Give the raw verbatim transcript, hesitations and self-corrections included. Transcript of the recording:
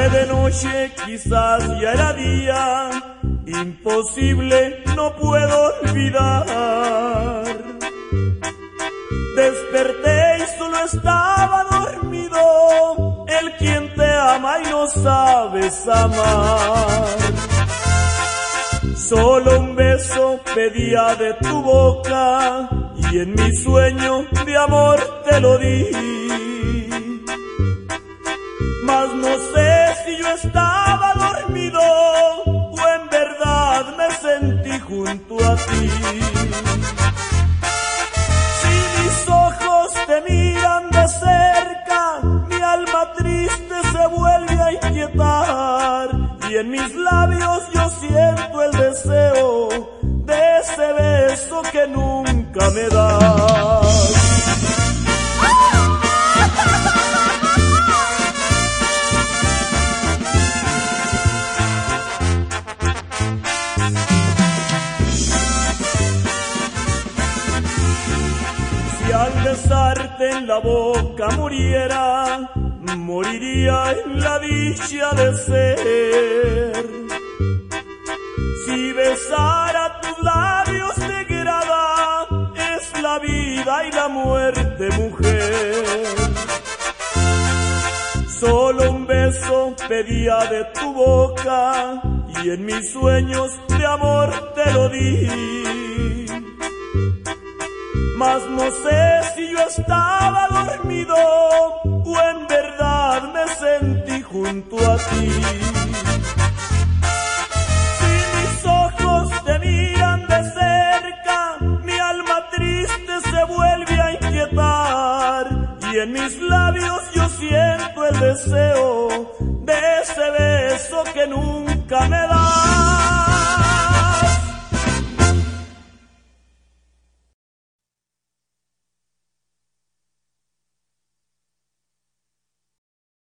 Fue de noche, quizás ya era día, imposible, no puedo olvidar. Desperté y solo estaba dormido, el quien te ama y no sabes amar. Solo un beso pedía de tu boca y en mi sueño de amor te lo di. Mas no sé si yo estaba dormido o en verdad me sentí junto a ti. Si mis ojos te miran de cerca, mi alma triste se vuelve a inquietar. Y en mis labios yo siento el deseo de ese beso que nunca me das. Si al besarte en la boca muriera, moriría en la dicha de ser. Si besara tus labios te grada, es la vida y la muerte, mujer. Solo un beso pedía de tu boca y en mis sueños de amor te lo di. Mas no sé si yo estaba dormido o en verdad me sentí junto a ti. Si mis ojos te miran de cerca, mi alma triste se vuelve a inquietar. Y en mis labios yo siento el deseo de ese beso que nunca me da.